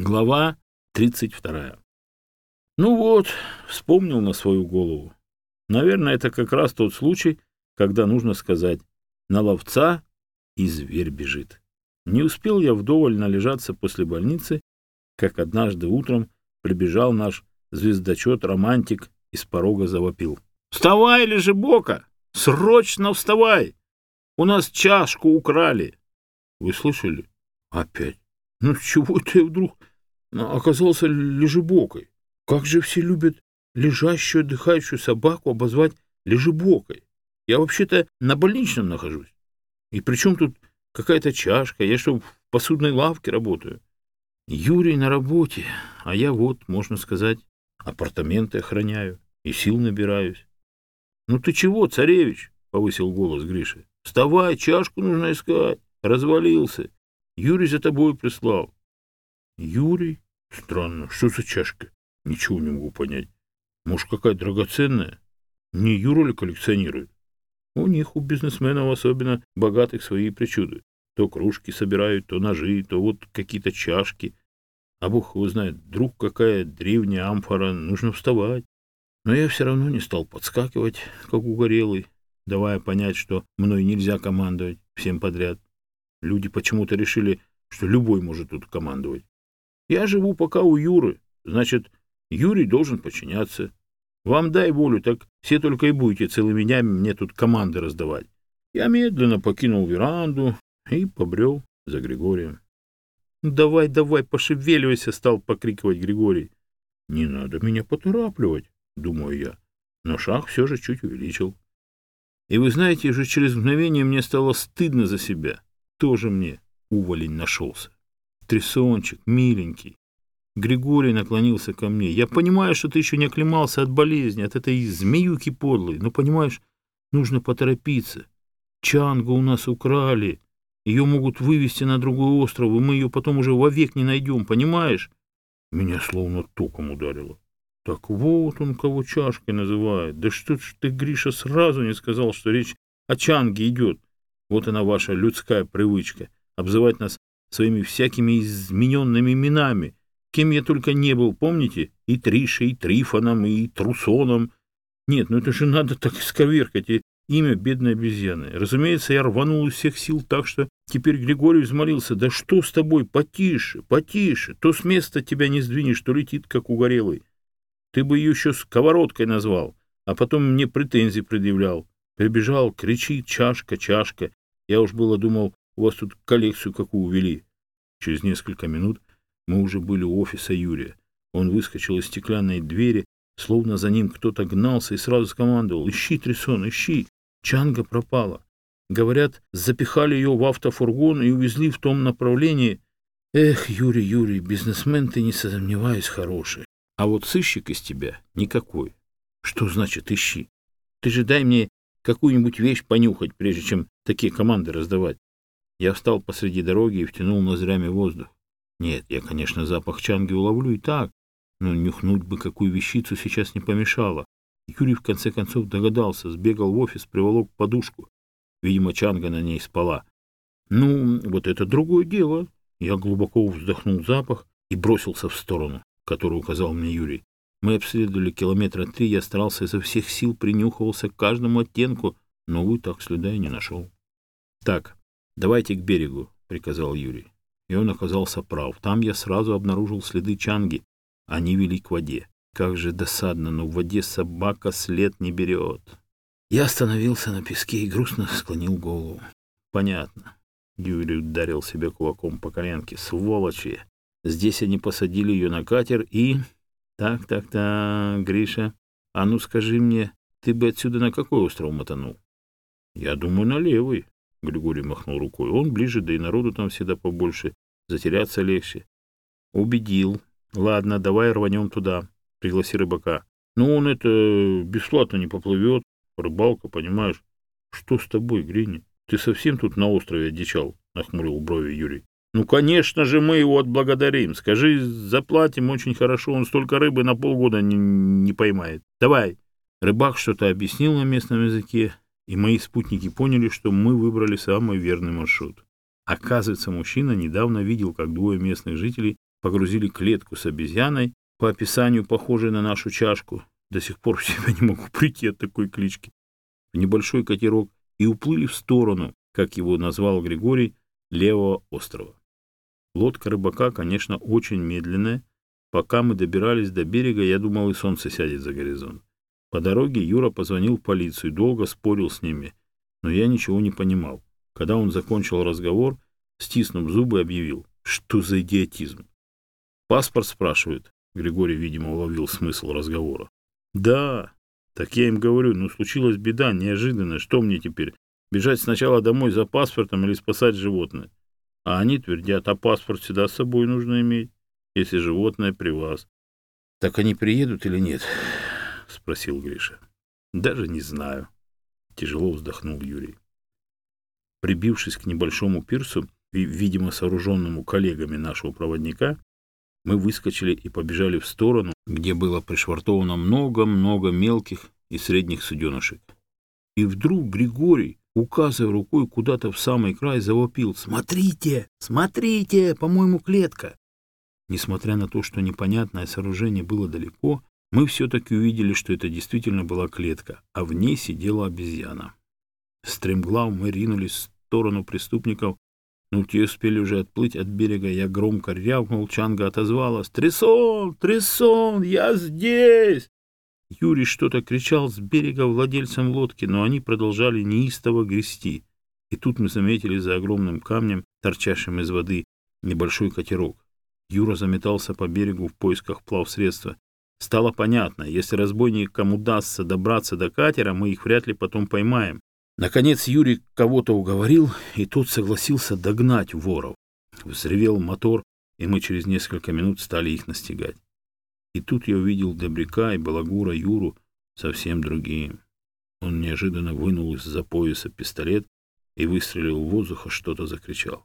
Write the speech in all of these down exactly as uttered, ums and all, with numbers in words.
Глава тридцать вторая. Ну вот, вспомнил на свою голову. Наверное, это как раз тот случай, когда нужно сказать: на ловца и зверь бежит. Не успел я вдоволь належаться после больницы, как однажды утром прибежал наш звездочет-романтик и с порога завопил: «Вставай, лежебока! Срочно вставай! У нас чашку украли!» Вы слышали? Опять. Ну с чего это я вдруг оказался лежебокой? Как же все любят лежащую, отдыхающую собаку обозвать лежебокой? Я вообще-то на больничном нахожусь. И при чем тут какая-то чашка? Я что, в посудной лавке работаю? Юрий на работе, а я вот, можно сказать, апартаменты охраняю и сил набираюсь. — Ну ты чего, царевич? — повысил голос Гриша. — Вставай, чашку нужно искать. Развалился. Юрий за тобой прислал. — Юрий? Странно, что за чашка? Ничего не могу понять. Может, какая драгоценная? Не Юра ли коллекционирует? У них, у бизнесменов, особенно богатых, свои причуды. То кружки собирают, то ножи, то вот какие-то чашки. А бог его знает, вдруг какая древняя амфора, нужно вставать. Но я все равно не стал подскакивать, как угорелый, давая понять, что мной нельзя командовать всем подряд. Люди почему-то решили, что любой может тут командовать. Я живу пока у Юры, значит, Юрий должен подчиняться. Вам дай волю, так все только и будете целыми днями мне тут команды раздавать. Я медленно покинул веранду и побрел за Григорием. «Давай, давай, пошевеливайся!» — стал покрикивать Григорий. «Не надо меня поторапливать», — думаю я, но шаг все же чуть увеличил. И вы знаете, уже через мгновение мне стало стыдно за себя. Тоже мне уволень нашелся. Трясончик, миленький. Григорий наклонился ко мне. Я понимаю, что ты еще не оклемался от болезни, от этой змеюки подлой, но, понимаешь, нужно поторопиться. Чангу у нас украли. Ее могут вывести на другой остров, и мы ее потом уже вовек не найдем, понимаешь? Меня словно током ударило. Так вот он кого чашкой называет. Да что ж ты, Гриша, сразу не сказал, что речь о Чанге идет. Вот она ваша людская привычка — обзывать нас своими всякими измененными именами. Кем я только не был, помните? И Тришей, и Трифоном, и Трусоном. Нет, ну это же надо так исковеркать и имя бедной обезьяны. Разумеется, я рванул из всех сил так, что теперь Григорий взмолился: да что с тобой, потише, потише, то с места тебя не сдвинешь, то летит, как угорелый. Ты бы ее еще сковородкой назвал, а потом мне претензии предъявлял. Прибежал, кричит: чашка, чашка. Я уж было думал, у вас тут коллекцию какую ввели. Через несколько минут мы уже были у офиса Юрия. Он выскочил из стеклянной двери, словно за ним кто-то гнался, и сразу скомандовал: ищи, Трясон, ищи. Чанга пропала. Говорят, запихали ее в автофургон и увезли в том направлении. Эх, Юрий, Юрий, бизнесмен ты, не сомневаюсь, хороший. А вот сыщик из тебя никакой. Что значит ищи? Ты же дай мне какую-нибудь вещь понюхать, прежде чем такие команды раздавать. Я встал посреди дороги и втянул ноздрями воздух. Нет, я, конечно, запах чанги уловлю и так, но нюхнуть бы какую вещицу сейчас не помешало. Юрий в конце концов догадался, сбегал в офис, приволок подушку. Видимо, чанга на ней спала. Ну, вот это другое дело. Я глубоко вздохнул запах и бросился в сторону, которую указал мне Юрий. Мы обследовали километра три, я старался изо всех сил, принюхивался к каждому оттенку, но, увы, так следа и не нашел. — Так, давайте к берегу, — приказал Юрий. И он оказался прав. Там я сразу обнаружил следы чанги. Они вели к воде. Как же досадно, но в воде собака след не берет. Я остановился на песке и грустно склонил голову. Понятно. Юрий ударил себя кулаком по коленке. Сволочи! Здесь они посадили ее на катер и... Так-так-так, Гриша, а ну скажи мне, ты бы отсюда на какой остров мотанул? Я думаю, на левый. Григорий махнул рукой. Он ближе, да и народу там всегда побольше. Затеряться легче. Убедил. Ладно, давай рванем туда. Пригласи рыбака. Ну, он это бесплатно не поплывет. Рыбалка, понимаешь. Что с тобой, Гриня? Ты совсем тут на острове одичал? Нахмурил брови Юрий. Ну, конечно же, мы его отблагодарим. Скажи, заплатим очень хорошо. Он столько рыбы на полгода не, не поймает. Давай. Рыбак что-то объяснил на местном языке, и мои спутники поняли, что мы выбрали самый верный маршрут. Оказывается, мужчина недавно видел, как двое местных жителей погрузили клетку с обезьяной, по описанию похожей на нашу чашку, до сих пор в себя не могу прийти от такой клички, в небольшой катерок и уплыли в сторону, как его назвал Григорий, левого острова. Лодка рыбака, конечно, очень медленная. Пока мы добирались до берега, я думал, и солнце сядет за горизонт. По дороге Юра позвонил в полицию, долго спорил с ними, но я ничего не понимал. Когда он закончил разговор, стиснув зубы, объявил: что за идиотизм? Паспорт спрашивают. Григорий, видимо, уловил смысл разговора. Да, так я им говорю, ну случилась беда, неожиданная, что мне теперь? Бежать сначала домой за паспортом или спасать животное? А они твердят, а паспорт всегда с собой нужно иметь, если животное при вас. Так они приедут или нет? Спросил Гриша. Даже не знаю. Тяжело вздохнул Юрий. Прибившись к небольшому пирсу, видимо, сооруженному коллегами нашего проводника, мы выскочили и побежали в сторону, где было пришвартовано много-много мелких и средних суденышек. И вдруг Григорий, указывая рукой куда-то в самый край, завопил: «Смотрите! Смотрите! По-моему, клетка!» Несмотря на то, что непонятное сооружение было далеко, мы все-таки увидели, что это действительно была клетка, а в ней сидела обезьяна. Стремглав мы ринулись в сторону преступников, но те успели уже отплыть от берега. Я громко рявкнул, Чанга отозвалась: «Трисон! Трисон! Я здесь!» Юрий что-то кричал с берега владельцам лодки, но они продолжали неистово грести. И тут мы заметили за огромным камнем, торчащим из воды, небольшой катерок. Юра заметался по берегу в поисках плавсредства. Стало понятно, если разбойникам удастся добраться до катера, мы их вряд ли потом поймаем. Наконец Юрий кого-то уговорил, и тот согласился догнать воров. Взревел мотор, и мы через несколько минут стали их настигать. И тут я увидел Добряка и Балагура Юру совсем другим. Он неожиданно вынул из-за пояса пистолет и выстрелил в воздух, а что-то закричал.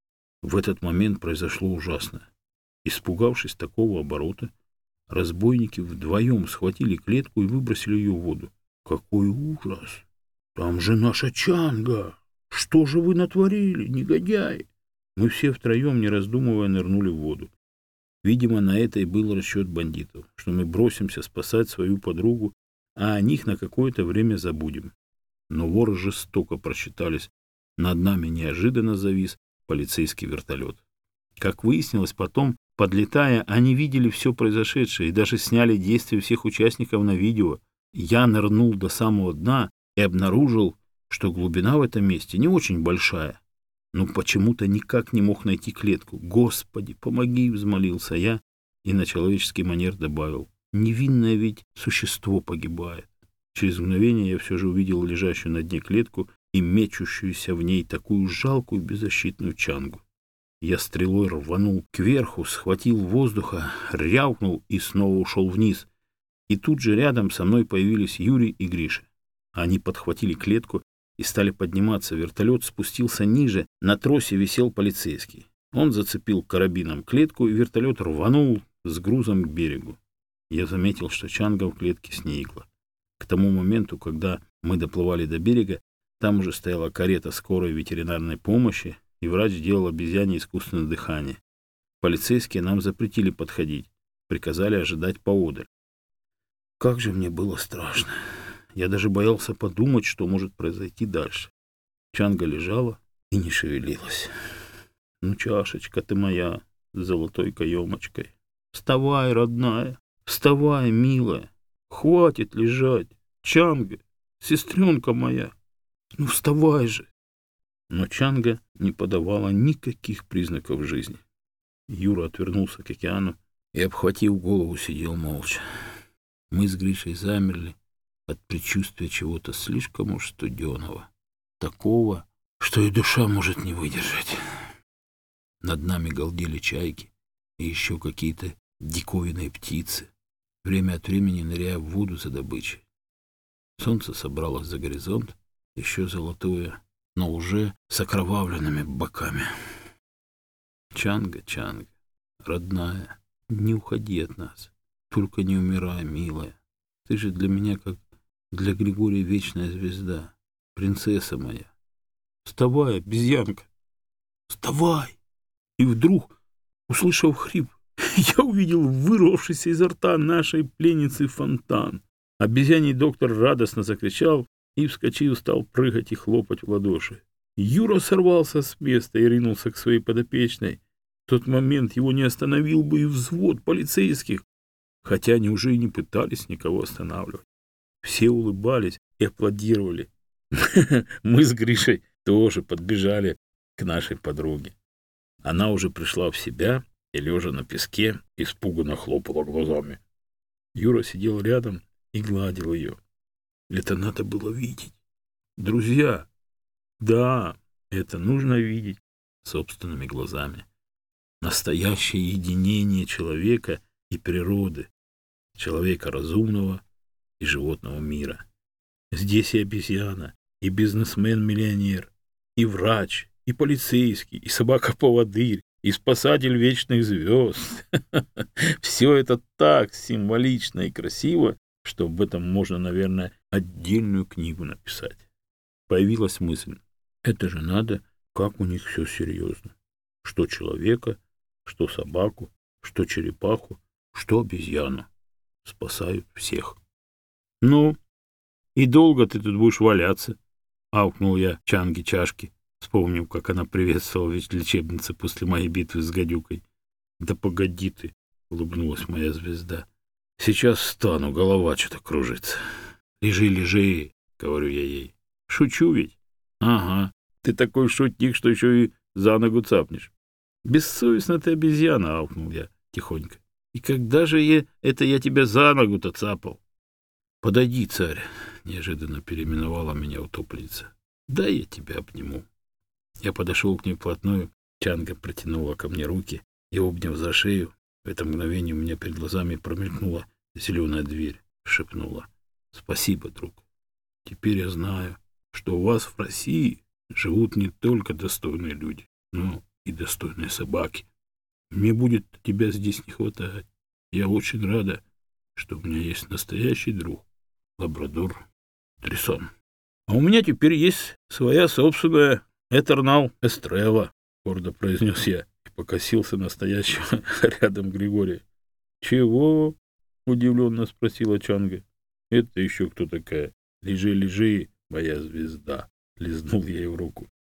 В этот момент произошло ужасное. Испугавшись такого оборота, разбойники вдвоем схватили клетку и выбросили ее в воду. Какой ужас! Там же наша Чанга! Что же вы натворили, негодяи? Мы все втроем, не раздумывая, нырнули в воду. Видимо, на это и был расчет бандитов, что мы бросимся спасать свою подругу, а о них на какое-то время забудем. Но воры жестоко просчитались. Над нами неожиданно завис полицейский вертолет. Как выяснилось потом, подлетая, они видели все произошедшее и даже сняли действия всех участников на видео. Я нырнул до самого дна и обнаружил, что глубина в этом месте не очень большая, но почему-то никак не мог найти клетку. «Господи, помоги!» — взмолился я и на человеческий манер добавил: «Невинное ведь существо погибает». Через мгновение я все же увидел лежащую на дне клетку и мечущуюся в ней такую жалкую беззащитную Чангу. Я стрелой рванул кверху, схватил воздуха, рявкнул и снова ушел вниз. И тут же рядом со мной появились Юрий и Гриша. Они подхватили клетку и стали подниматься. Вертолет спустился ниже, на тросе висел полицейский. Он зацепил карабином клетку, и вертолет рванул с грузом к берегу. Я заметил, что Чанга в клетке сникла. К тому моменту, когда мы доплывали до берега, там уже стояла карета скорой ветеринарной помощи, и врач делал обезьяне искусственное дыхание. Полицейские нам запретили подходить, приказали ожидать поодаль. Как же мне было страшно. Я даже боялся подумать, что может произойти дальше. Чанга лежала и не шевелилась. «Ну, чашечка ты моя с золотой каемочкой. Вставай, родная, вставай, милая. Хватит лежать. Чанга, сестренка моя, ну вставай же». Но Чанга не подавала никаких признаков жизни. Юра отвернулся к океану и, обхватив голову, сидел молча. Мы с Гришей замерли от предчувствия чего-то слишком уж студеного, такого, что и душа может не выдержать. Над нами галдели чайки и еще какие-то диковинные птицы, время от времени ныряя в воду за добычей. Солнце собралось за горизонт, еще золотое, но уже с окровавленными боками. Чанга, Чанга, родная, не уходи от нас, только не умирай, милая. Ты же для меня, как для Григория, вечная звезда, принцесса моя. Вставай, обезьянка, вставай! И вдруг, услышав хрип, я увидел вырвавшийся изо рта нашей пленницы фонтан. Обезьяний доктор радостно закричал и, вскочив, стал прыгать и хлопать в ладоши. Юра сорвался с места и ринулся к своей подопечной. В тот момент его не остановил бы и взвод полицейских, хотя они уже и не пытались никого останавливать. Все улыбались и аплодировали. Мы с Гришей тоже подбежали к нашей подруге. Она уже пришла в себя и, лежа на песке, испуганно хлопала глазами. Юра сидел рядом и гладил ее. Это надо было видеть. Друзья, да, это нужно видеть собственными глазами. Настоящее единение человека и природы, человека разумного и животного мира. Здесь и обезьяна, и бизнесмен-миллионер, и врач, и полицейский, и собака-поводырь, и спасатель вечных звезд. Все это так символично и красиво, что об этом можно, наверное, отдельную книгу написать. Появилась мысль. Это же надо, как у них все серьезно. Что человека, что собаку, что черепаху, что обезьяну. Спасают всех. Ну, и долго ты тут будешь валяться? Аукнул я Чанге чашки, вспомнив, как она приветствовала в лечебнице после моей битвы с гадюкой. Да погоди ты, улыбнулась моя звезда. Сейчас встану, голова что-то кружится. Лежи, лежи, говорю я ей. Шучу ведь? Ага, ты такой шутник, что еще и за ногу цапнешь. Бессовестно ты обезьяна, аукнул я тихонько. И когда же я, это я тебя за ногу-то цапал? Подойди, царь, неожиданно переименовала меня утопленница. Дай я тебя обниму. Я подошел к ней вплотную, Чанга протянула ко мне руки и, обняв за шею, в это мгновение у меня перед глазами промелькнула зеленая дверь, шепнула. Спасибо, друг. Теперь я знаю, что у вас в России живут не только достойные люди, но и достойные собаки. Мне будет тебя здесь не хватать. Я очень рада, что у меня есть настоящий друг, лабрадор Трисон. А у меня теперь есть своя собственная Этернал Эстрелла, гордо произнес я и покосился на стоящего рядом Григория. Чего? Удивленно спросила Чанга. Это еще кто такая? Лежи, лежи, моя звезда. Лизнул ей в руку.